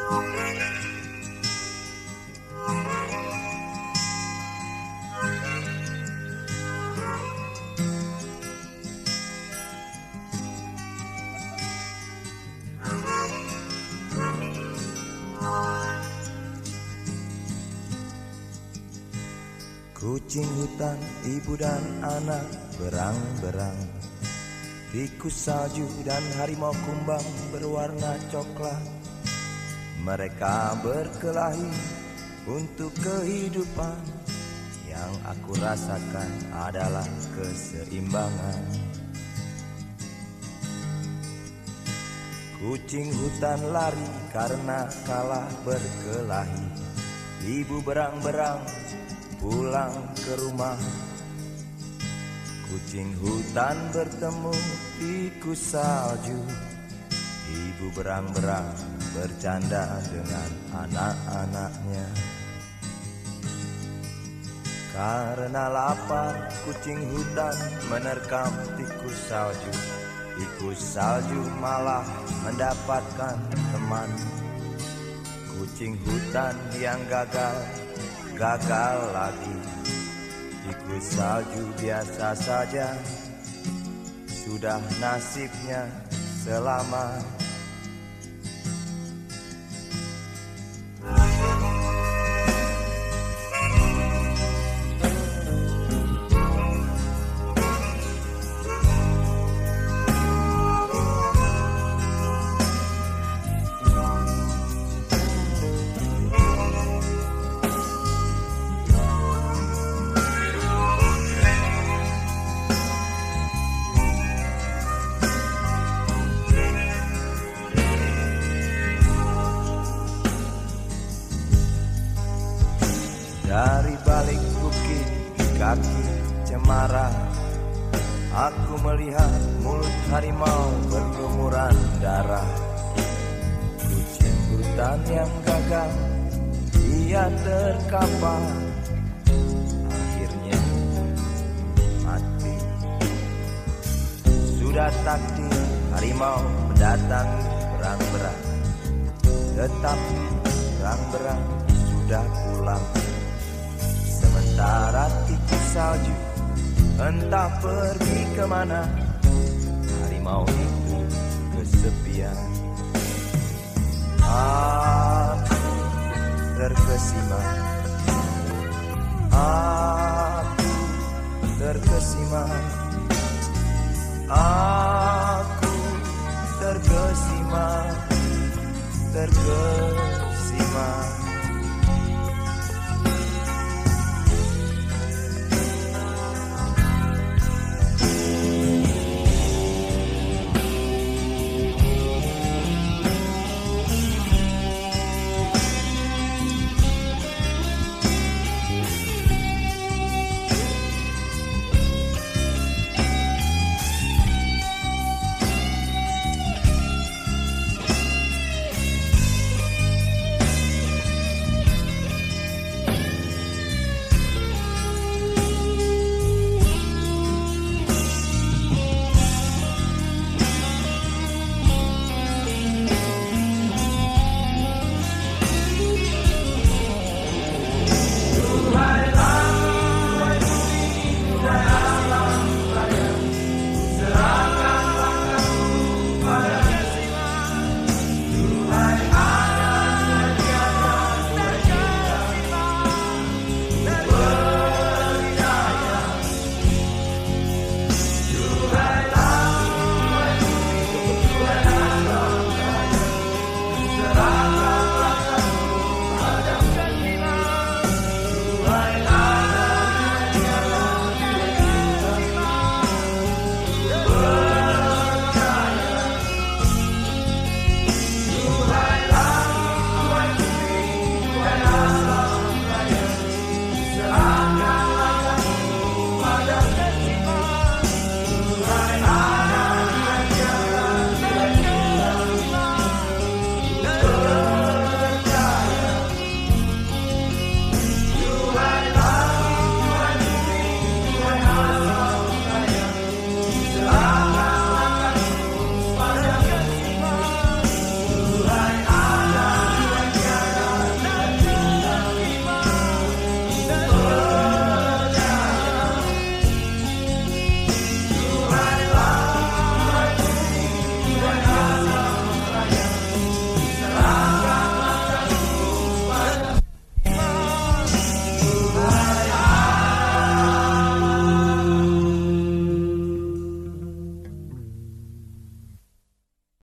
Kucing hutan, ibu dan anak berang-berang. Tikus salju dan harimau kumbang berwarna coklat. Mereka berkelahi untuk kehidupan. Yang aku rasakan adalah keseimbangan. Kucing hutan lari karena kalah berkelahi. Ibu berang-berang pulang ke rumah. Kucing hutan bertemu tikus salju. Ibu berang-berang bercanda dengan anak-anaknya. Karena lapar, kucing hutan menerkam tikus salju. Tikus salju malah mendapatkan teman. Kucing hutan yang gagal lagi. Tikus salju biasa saja, sudah nasibnya selamat. Dari balik bukit kaki cemara, aku melihat mulut harimau berlumuran darah. Kucing hutan yang gagal, ia terkapar, akhirnya mati. Sudah takdir harimau mendatangi berang-berang, tetapi berang-berang sudah pulang. Sementara tikus salju entah pergi kemana. Harimau itu kesepian. Aku terkesima. Aku terkesima. Aku terkesima.